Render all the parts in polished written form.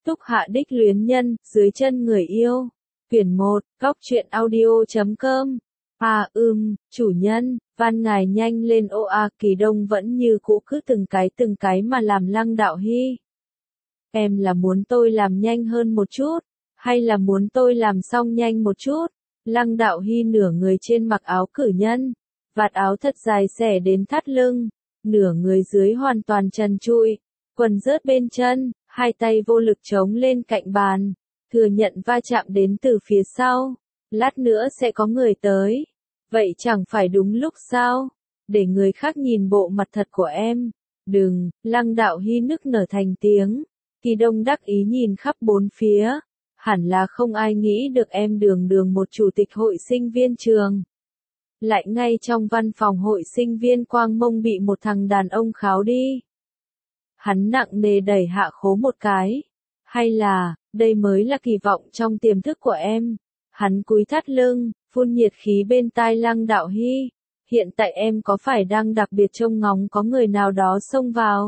Túc Hạ đích luyến nhân, dưới chân người yêu. Quyển 1, Góc truyện audio.com. Chủ nhân, van ngài nhanh lên ô a. Kỳ Đông vẫn như cũ cứ từng cái mà làm Lăng Đạo Hy. Em là muốn tôi làm nhanh hơn một chút, hay là muốn tôi làm xong nhanh một chút? Lăng Đạo Hy nửa người trên mặc áo cử nhân, vạt áo thật dài xẻ đến thắt lưng, nửa người dưới hoàn toàn trần trụi, quần rớt bên chân, hai tay vô lực chống lên cạnh bàn, thừa nhận va chạm đến từ phía sau. Lát nữa sẽ có người tới. Vậy chẳng phải đúng lúc sao? Để người khác nhìn bộ mặt thật của em. Đừng, Lăng Đạo Hy nức nở thành tiếng. Kỳ Đông đắc ý nhìn khắp bốn phía. Hẳn là không ai nghĩ được em đường một chủ tịch hội sinh viên trường. Lại ngay trong văn phòng hội sinh viên Quang Mông bị một thằng đàn ông kháo đi. Hắn nặng nề đẩy Hạ Khố một cái. Hay là, đây mới là kỳ vọng trong tiềm thức của em. Hắn cúi thắt lưng, phun nhiệt khí bên tai Lăng Đạo Hy. Hiện tại em có phải đang đặc biệt trông ngóng có người nào đó xông vào?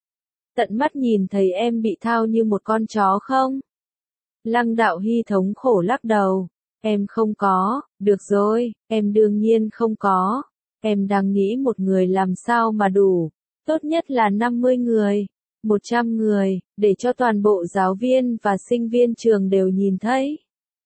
Tận mắt nhìn thấy em bị thao như một con chó không? Lăng Đạo Hy thống khổ lắc đầu. Em không có, được rồi, em đương nhiên không có. Em đang nghĩ một người làm sao mà đủ. Tốt nhất là 50 người, 100 người, để cho toàn bộ giáo viên và sinh viên trường đều nhìn thấy.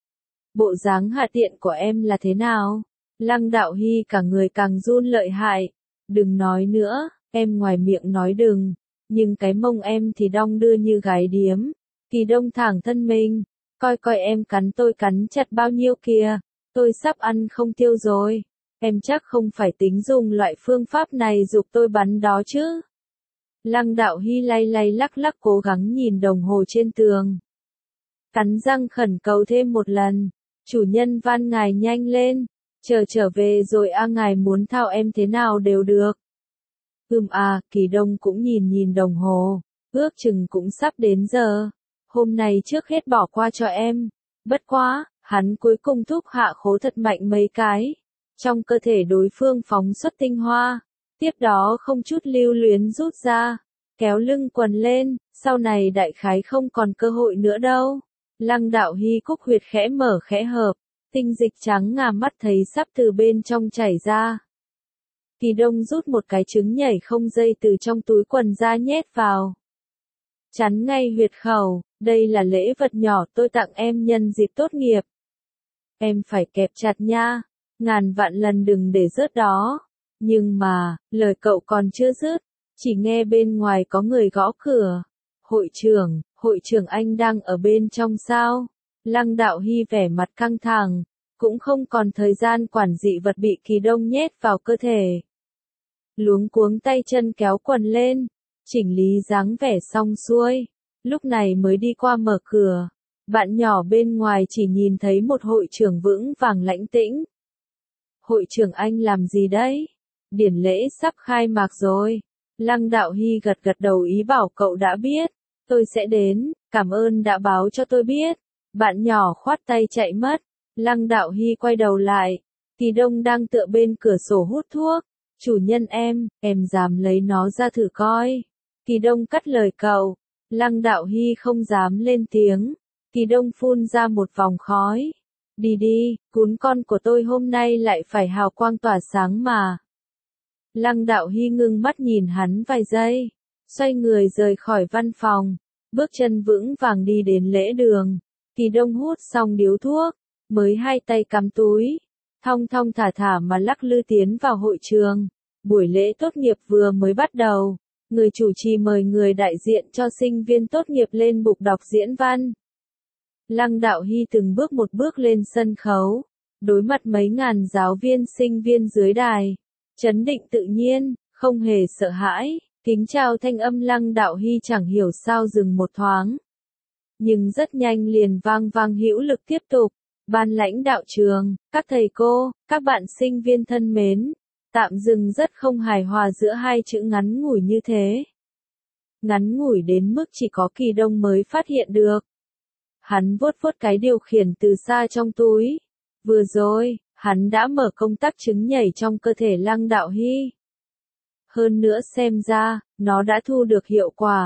Bộ dáng hạ tiện của em là thế nào? Lăng Đạo Hy cả người càng run lợi hại. Đừng nói nữa, em ngoài miệng nói đừng, nhưng cái mông em thì đong đưa như gái điếm. Kỳ Đông thẳng thân mình, coi em cắn tôi cắn chặt bao nhiêu kìa, tôi sắp ăn không tiêu rồi. Em chắc không phải tính dùng loại phương pháp này giục tôi bắn đó chứ. Lăng Đạo Hy lay lắc cố gắng nhìn đồng hồ trên tường. Cắn răng khẩn cầu thêm một lần. Chủ nhân van ngài nhanh lên. Trở về rồi ngài muốn thao em thế nào đều được. Kỳ Đông cũng nhìn đồng hồ. Ước chừng cũng sắp đến giờ. Hôm nay trước hết bỏ qua cho em. Bất quá, hắn cuối cùng thúc Hạ Khố thật mạnh mấy cái. Trong cơ thể đối phương phóng xuất tinh hoa. Tiếp đó không chút lưu luyến rút ra. Kéo lưng quần lên, sau này đại khái không còn cơ hội nữa đâu. Lăng Đạo Hy cúc huyệt khẽ mở khẽ hợp. Tinh dịch trắng ngà mắt thấy sắp từ bên trong chảy ra. Kỳ Đông rút một cái trứng nhảy không dây từ trong túi quần ra nhét vào. Chắn ngay huyệt khẩu, đây là lễ vật nhỏ tôi tặng em nhân dịp tốt nghiệp. Em phải kẹp chặt nha, ngàn vạn lần đừng để rớt đó. Nhưng mà, lời cậu còn chưa dứt, chỉ nghe bên ngoài có người gõ cửa. Hội trưởng anh đang ở bên trong sao? Lăng Đạo Hy vẻ mặt căng thẳng, cũng không còn thời gian quản dị vật bị Kỳ Đông nhét vào cơ thể. Luống cuống tay chân kéo quần lên, chỉnh lý dáng vẻ xong xuôi, lúc này mới đi qua mở cửa. Bạn nhỏ bên ngoài chỉ nhìn thấy một hội trưởng vững vàng lãnh tĩnh. Hội trưởng anh làm gì đấy? Điển lễ sắp khai mạc rồi. Lăng Đạo Hy gật đầu ý bảo cậu đã biết. Tôi sẽ đến, cảm ơn đã báo cho tôi biết. Bạn nhỏ khoát tay chạy mất. Lăng Đạo Hy quay đầu lại. Kỳ Đông đang tựa bên cửa sổ hút thuốc. Chủ nhân em dám lấy nó ra thử coi. Kỳ Đông cắt lời cậu. Lăng Đạo Hy không dám lên tiếng. Kỳ Đông phun ra một vòng khói. Đi, cún con của tôi hôm nay lại phải hào quang tỏa sáng mà. Lăng Đạo Hy ngưng mắt nhìn hắn vài giây. Xoay người rời khỏi văn phòng. Bước chân vững vàng đi đến lễ đường. Kỳ Đông hút xong điếu thuốc. Mới hai tay cắm túi. Thong thả mà lắc lư tiến vào hội trường. Buổi lễ tốt nghiệp vừa mới bắt đầu. Người chủ trì mời người đại diện cho sinh viên tốt nghiệp lên bục đọc diễn văn. Lăng Đạo Hy từng bước một bước lên sân khấu. Đối mặt mấy ngàn giáo viên sinh viên dưới đài. Chấn định tự nhiên, không hề sợ hãi. Kính chào thanh âm Lăng Đạo Hy chẳng hiểu sao dừng một thoáng. Nhưng rất nhanh liền vang hữu lực tiếp tục. Ban lãnh đạo trường, các thầy cô, các bạn sinh viên thân mến. Tạm dừng rất không hài hòa giữa hai chữ ngắn ngủi như thế. Ngắn ngủi đến mức chỉ có Kỳ Đông mới phát hiện được. Hắn vuốt cái điều khiển từ xa trong túi. Vừa rồi, hắn đã mở công tắc trứng nhảy trong cơ thể Lăng Đạo Hy. Hơn nữa xem ra, nó đã thu được hiệu quả.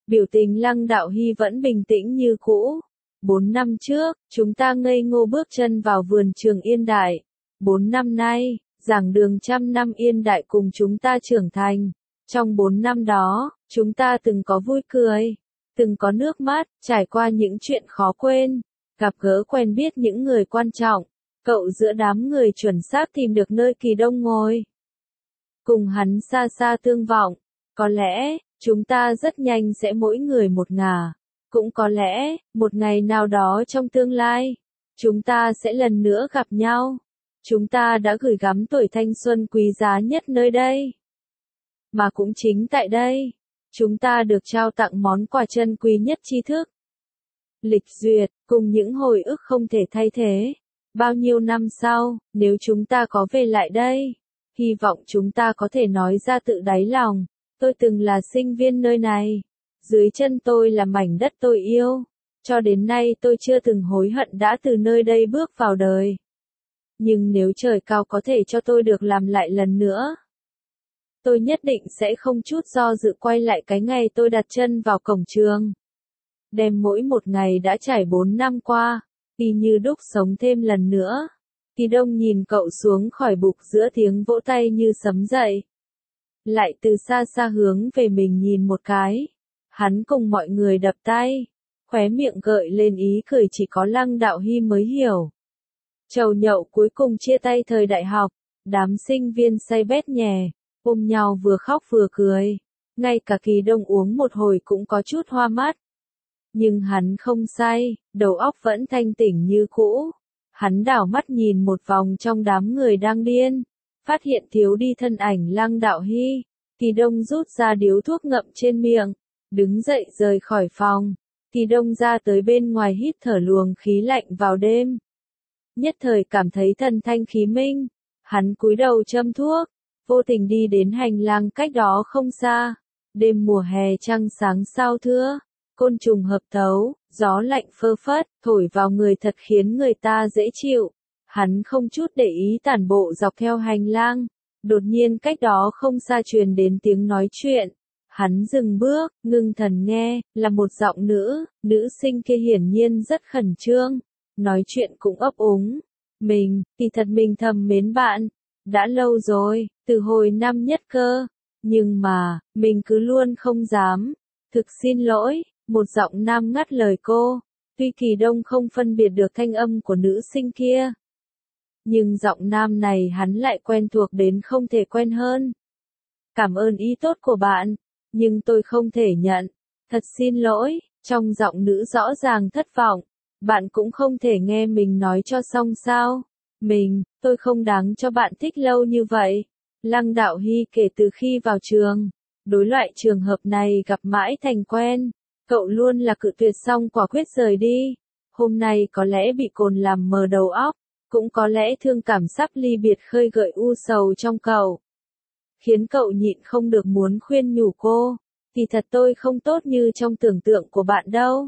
Biểu tình Lăng Đạo Hy vẫn bình tĩnh như cũ. 4 năm trước, chúng ta ngây ngô bước chân vào vườn trường Yên Đại. 4 năm nay, giảng đường trăm năm Yên Đại cùng chúng ta trưởng thành. Trong 4 năm đó, chúng ta từng có vui cười, từng có nước mắt, trải qua những chuyện khó quên, gặp gỡ quen biết những người quan trọng. Cậu giữa đám người chuẩn xác tìm được nơi Kỳ Đông ngồi. Cùng hắn xa xa tương vọng. Có lẽ, chúng ta rất nhanh sẽ mỗi người một ngả. Cũng có lẽ, một ngày nào đó trong tương lai, chúng ta sẽ lần nữa gặp nhau. Chúng ta đã gửi gắm tuổi thanh xuân quý giá nhất nơi đây. Mà cũng chính tại đây, chúng ta được trao tặng món quà chân quý nhất tri thức. Lịch duyệt, cùng những hồi ức không thể thay thế. Bao nhiêu năm sau, nếu chúng ta có về lại đây, hy vọng chúng ta có thể nói ra tự đáy lòng, tôi từng là sinh viên nơi này. Dưới chân tôi là mảnh đất tôi yêu. Cho đến nay tôi chưa từng hối hận đã từ nơi đây bước vào đời. Nhưng nếu trời cao có thể cho tôi được làm lại lần nữa, tôi nhất định sẽ không chút do dự quay lại cái ngày tôi đặt chân vào cổng trường. Đem mỗi một ngày đã trải 4 năm qua, y như đúc sống thêm lần nữa. Kỳ Đông nhìn cậu xuống khỏi bục giữa tiếng vỗ tay như sấm dậy. Lại từ xa xa hướng về mình nhìn một cái. Hắn cùng mọi người đập tay, khóe miệng gợi lên ý cười chỉ có Lăng Đạo Hy mới hiểu. Chầu nhậu cuối cùng chia tay thời đại học, đám sinh viên say bét nhè, ôm nhau vừa khóc vừa cười. Ngay cả Kỳ Đông uống một hồi cũng có chút hoa mắt. Nhưng hắn không say, đầu óc vẫn thanh tỉnh như cũ. Hắn đảo mắt nhìn một vòng trong đám người đang điên, phát hiện thiếu đi thân ảnh Lăng Đạo Hy. Kỳ Đông rút ra điếu thuốc ngậm trên miệng, đứng dậy rời khỏi phòng. Kỳ Đông ra tới bên ngoài hít thở luồng khí lạnh vào đêm. Nhất thời cảm thấy thần thanh khí minh, hắn cúi đầu châm thuốc, vô tình đi đến hành lang cách đó không xa. Đêm mùa hè trăng sáng sao thưa, côn trùng hợp tấu, gió lạnh phơ phất, thổi vào người thật khiến người ta dễ chịu. Hắn không chút để ý tản bộ dọc theo hành lang, đột nhiên cách đó không xa truyền đến tiếng nói chuyện. Hắn dừng bước, ngưng thần nghe, là một giọng nữ sinh kia hiển nhiên rất khẩn trương, nói chuyện cũng ấp úng. Kỳ thật mình thầm mến bạn, đã lâu rồi, từ hồi năm nhất cơ, nhưng mà, mình cứ luôn không dám. Thực xin lỗi, một giọng nam ngắt lời cô, tuy Kỳ Đông không phân biệt được thanh âm của nữ sinh kia. Nhưng giọng nam này hắn lại quen thuộc đến không thể quen hơn. Cảm ơn ý tốt của bạn, nhưng tôi không thể nhận. Thật xin lỗi, trong giọng nữ rõ ràng thất vọng. Bạn cũng không thể nghe mình nói cho xong sao? Tôi không đáng cho bạn thích lâu như vậy. Lăng Đạo Hy kể từ khi vào trường, đối loại trường hợp này gặp mãi thành quen. Cậu luôn là cự tuyệt xong quả quyết rời đi. Hôm nay có lẽ bị cồn làm mờ đầu óc, cũng có lẽ thương cảm sắp ly biệt khơi gợi u sầu trong cậu, khiến cậu nhịn không được muốn khuyên nhủ cô. Thì thật tôi không tốt như trong tưởng tượng của bạn đâu.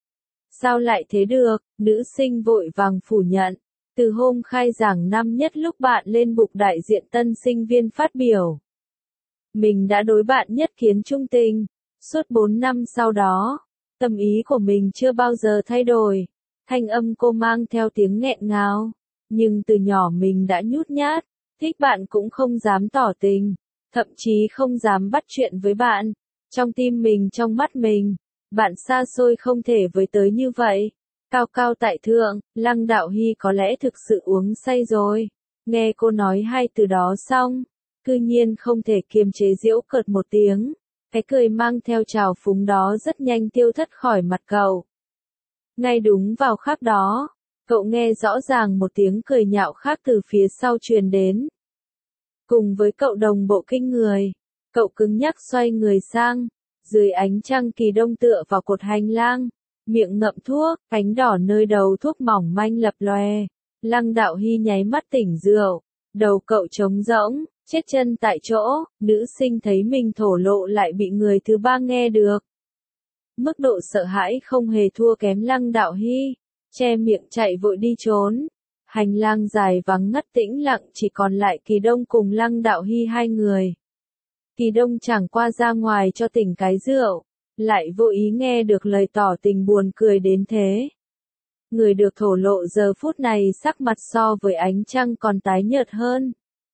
Sao lại thế được? Nữ sinh vội vàng phủ nhận. Từ hôm khai giảng năm nhất lúc bạn lên bục đại diện tân sinh viên phát biểu, mình đã đối bạn nhất kiến trung tình. Suốt 4 năm sau đó, tâm ý của mình chưa bao giờ thay đổi. Thanh âm cô mang theo tiếng nghẹn ngào. Nhưng từ nhỏ mình đã nhút nhát, thích bạn cũng không dám tỏ tình, thậm chí không dám bắt chuyện với bạn. Trong tim mình, trong mắt mình, bạn xa xôi không thể với tới như vậy. Cao cao tại thượng, Lăng Đạo Hy có lẽ thực sự uống say rồi. Nghe cô nói hai từ đó xong, cư nhiên không thể kiềm chế giễu cợt một tiếng. Cái cười mang theo trào phúng đó rất nhanh tiêu thất khỏi mặt cậu. Ngay đúng vào khắc đó, cậu nghe rõ ràng một tiếng cười nhạo khác từ phía sau truyền đến. Cùng với cậu đồng bộ kinh người, cậu cứng nhắc xoay người sang. Dưới ánh trăng Kỳ Đông tựa vào cột hành lang, miệng ngậm thuốc, cánh đỏ nơi đầu thuốc mỏng manh lập lòe. Lăng Đạo Hy nháy mắt tỉnh rượu, đầu cậu trống rỗng, chết chân tại chỗ. Nữ sinh thấy mình thổ lộ lại bị người thứ ba nghe được. Mức độ sợ hãi không hề thua kém Lăng Đạo Hy, che miệng chạy vội đi trốn. Hành lang dài vắng ngắt tĩnh lặng, chỉ còn lại Kỳ Đông cùng Lăng Đạo Hy hai người. Kỳ Đông chẳng qua ra ngoài cho tỉnh cái rượu, lại vô ý nghe được lời tỏ tình buồn cười đến thế. Người được thổ lộ giờ phút này sắc mặt so với ánh trăng còn tái nhợt hơn.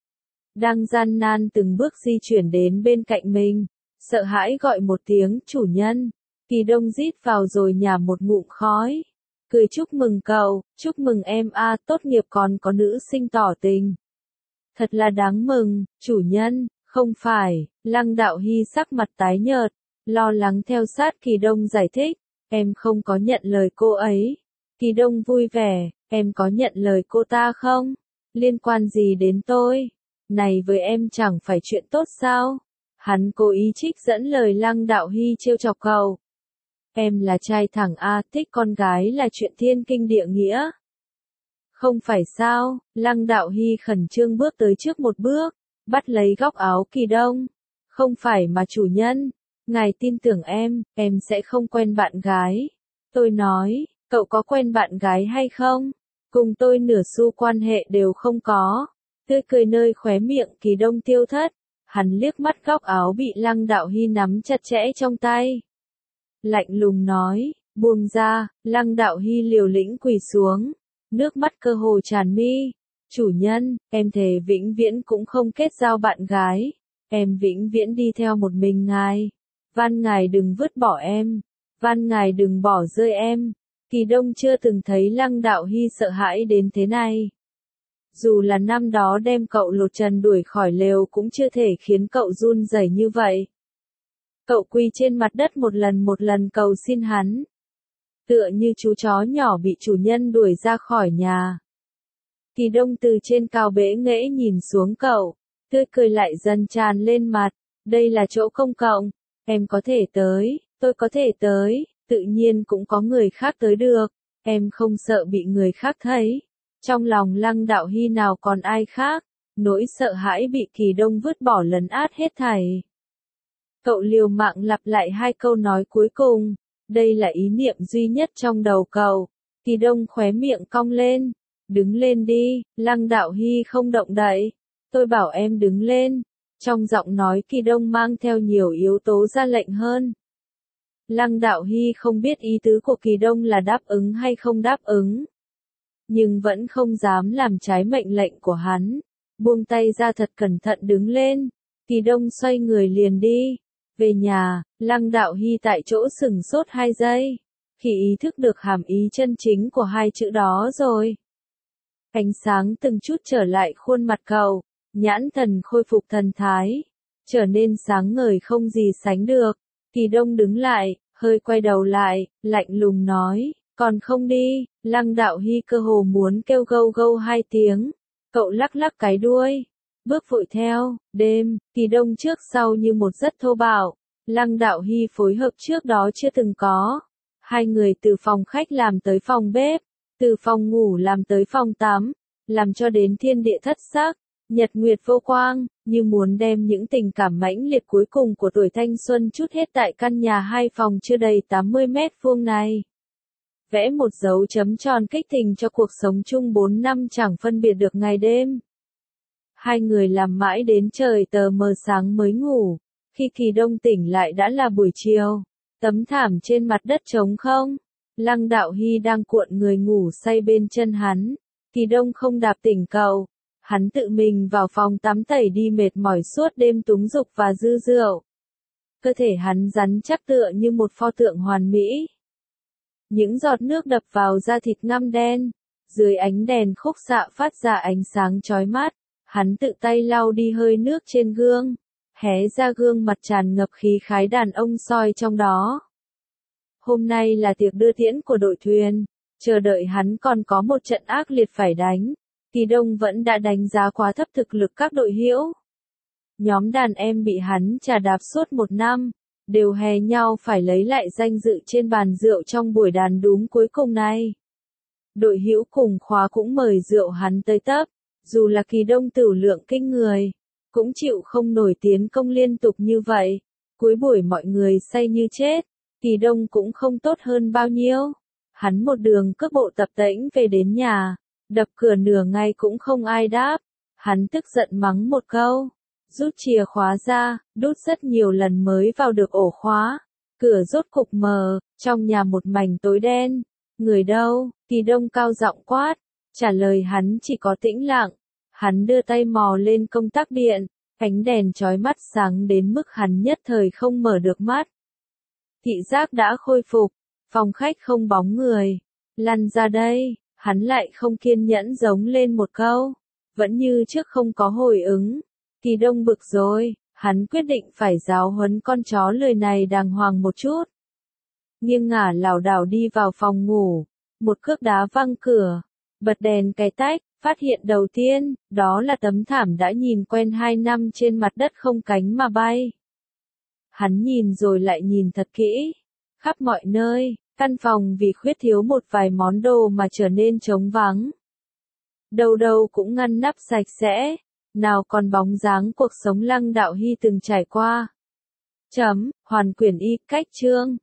Đang gian nan từng bước di chuyển đến bên cạnh mình, sợ hãi gọi một tiếng chủ nhân. Kỳ Đông rít vào rồi nhả một ngụm khói. Cười chúc mừng cậu, chúc mừng em a, tốt nghiệp còn có nữ sinh tỏ tình. Thật là đáng mừng, chủ nhân, không phải, Lăng Đạo Hy sắc mặt tái nhợt, lo lắng theo sát Kỳ Đông giải thích, em không có nhận lời cô ấy. Kỳ Đông vui vẻ, em có nhận lời cô ta không? Liên quan gì đến tôi? Này với em chẳng phải chuyện tốt sao? Hắn cố ý trích dẫn lời Lăng Đạo Hy trêu chọc cậu. Em là trai thẳng a, thích con gái là chuyện thiên kinh địa nghĩa. Không phải sao? Lăng Đạo Hy khẩn trương bước tới trước một bước, bắt lấy góc áo Kỳ Đông. Không phải mà chủ nhân, ngài tin tưởng em sẽ không quen bạn gái. Tôi nói, cậu có quen bạn gái hay không? Cùng tôi nửa xu quan hệ đều không có. Tươi cười nơi khóe miệng Kỳ Đông tiêu thất. Hắn liếc mắt góc áo bị Lăng Đạo Hy nắm chặt chẽ trong tay. Lạnh lùng nói, buông ra. Lăng Đạo Hy liều lĩnh quỳ xuống, nước mắt cơ hồ tràn mi. Chủ nhân, em thề vĩnh viễn cũng không kết giao bạn gái. Em vĩnh viễn đi theo một mình ngài. Van ngài đừng vứt bỏ em. Van ngài đừng bỏ rơi em. Kỳ Đông chưa từng thấy Lăng Đạo Hy sợ hãi đến thế này. Dù là năm đó đem cậu lột trần đuổi khỏi lều cũng chưa thể khiến cậu run rẩy như vậy. Cậu quỳ trên mặt đất một lần cầu xin hắn. Tựa như chú chó nhỏ bị chủ nhân đuổi ra khỏi nhà. Kỳ Đông từ trên cao bẽ nghễ nhìn xuống cậu, tươi cười lại dần tràn lên mặt. Đây là chỗ công cộng, em có thể tới, tôi có thể tới, tự nhiên cũng có người khác tới được. Em không sợ bị người khác thấy. Trong lòng Lăng Đạo Hy nào còn ai khác, nỗi sợ hãi bị Kỳ Đông vứt bỏ lấn át hết thảy. Cậu liều mạng lặp lại hai câu nói cuối cùng, đây là ý niệm duy nhất trong đầu cậu. Kỳ Đông khóe miệng cong lên, đứng lên đi. Lăng Đạo Hy không động đậy, tôi bảo em đứng lên. Trong giọng nói Kỳ Đông mang theo nhiều yếu tố ra lệnh hơn. Lăng Đạo Hy không biết ý tứ của Kỳ Đông là đáp ứng hay không đáp ứng, nhưng vẫn không dám làm trái mệnh lệnh của hắn. Buông tay ra thật cẩn thận đứng lên. Kỳ Đông xoay người liền đi. Về nhà, Lăng Đạo Hy tại chỗ sửng sốt 2 giây. Khi ý thức được hàm ý chân chính của hai chữ đó rồi. Ánh sáng từng chút trở lại khuôn mặt cậu, nhãn thần khôi phục thần thái, trở nên sáng ngời không gì sánh được. Kỳ Đông đứng lại, hơi quay đầu lại, lạnh lùng nói, còn không đi. Lăng Đạo Hy cơ hồ muốn kêu gâu gâu 2 tiếng. Cậu lắc lắc cái đuôi, bước vội theo. Đêm, Kỳ Đông trước sau như một giấc thô bạo. Lăng Đạo Hy phối hợp trước đó chưa từng có. Hai người từ phòng khách làm tới phòng bếp, từ phòng ngủ làm tới phòng tắm, làm cho đến thiên địa thất sắc, nhật nguyệt vô quang, như muốn đem những tình cảm mãnh liệt cuối cùng của tuổi thanh xuân trút hết tại căn nhà 2 phòng chưa đầy 80 mét vuông này. Vẽ một dấu chấm tròn kích tình cho cuộc sống chung 4 năm chẳng phân biệt được ngày đêm. Hai người làm mãi đến trời tờ mờ sáng mới ngủ. Khi Kỳ Đông tỉnh lại đã là buổi chiều. Tấm thảm trên mặt đất trống không. Lăng Đạo Hy đang cuộn người ngủ say bên chân hắn. Kỳ Đông không đạp tỉnh cậu. Hắn tự mình vào phòng tắm tẩy đi mệt mỏi suốt đêm túng dục và dư rượu. Cơ thể hắn rắn chắc tựa như một pho tượng hoàn mỹ. Những giọt nước đập vào da thịt ngăm đen. Dưới ánh đèn khúc xạ phát ra ánh sáng chói mắt. Hắn tự tay lau đi hơi nước trên gương. Hé ra gương mặt tràn ngập khí khái đàn ông soi trong đó. Hôm nay là tiệc đưa tiễn của đội thuyền. Chờ đợi hắn còn có một trận ác liệt phải đánh. Kỳ Đông vẫn đã đánh giá quá thấp thực lực các đội hữu. Nhóm đàn em bị hắn trà đạp suốt 1 năm, đều hè nhau phải lấy lại danh dự trên bàn rượu trong buổi đàn đúm cuối cùng này. Đội hữu cùng khóa cũng mời rượu hắn tới tấp, dù là Kỳ Đông tửu lượng kinh người, cũng chịu không nổi tiến công liên tục như vậy. Cuối buổi mọi người say như chết, Kỳ Đông cũng không tốt hơn bao nhiêu. Hắn một đường cước bộ tập tễnh về đến nhà, đập cửa nửa ngày cũng không ai đáp. Hắn tức giận mắng một câu, rút chìa khóa ra, đút rất nhiều lần mới vào được ổ khóa. Cửa rốt cục mở, trong nhà một mảnh tối đen. Người đâu? Kỳ Đông cao giọng quát. Trả lời hắn chỉ có tĩnh lặng. Hắn đưa tay mò lên công tắc điện, ánh đèn chói mắt sáng đến mức hắn nhất thời không mở được mắt. Thị giác đã khôi phục, phòng khách không bóng người. Lăn ra đây, hắn lại không kiên nhẫn giống lên một câu. Vẫn như trước không có hồi ứng. Kỳ Đông bực rồi, hắn quyết định phải giáo huấn con chó lười này đàng hoàng một chút. Nghiêng ngả lảo đảo đi vào phòng ngủ, một cước đá văng cửa, bật đèn cái tách, phát hiện đầu tiên, đó là tấm thảm đã nhìn quen 2 năm trên mặt đất không cánh mà bay. Hắn nhìn rồi lại nhìn thật kỹ, khắp mọi nơi, căn phòng vì khuyết thiếu một vài món đồ mà trở nên trống vắng. Đâu đâu cũng ngăn nắp sạch sẽ, nào còn bóng dáng cuộc sống Lăng Đạo Hy từng trải qua. Hoàn quyển y, cách chương.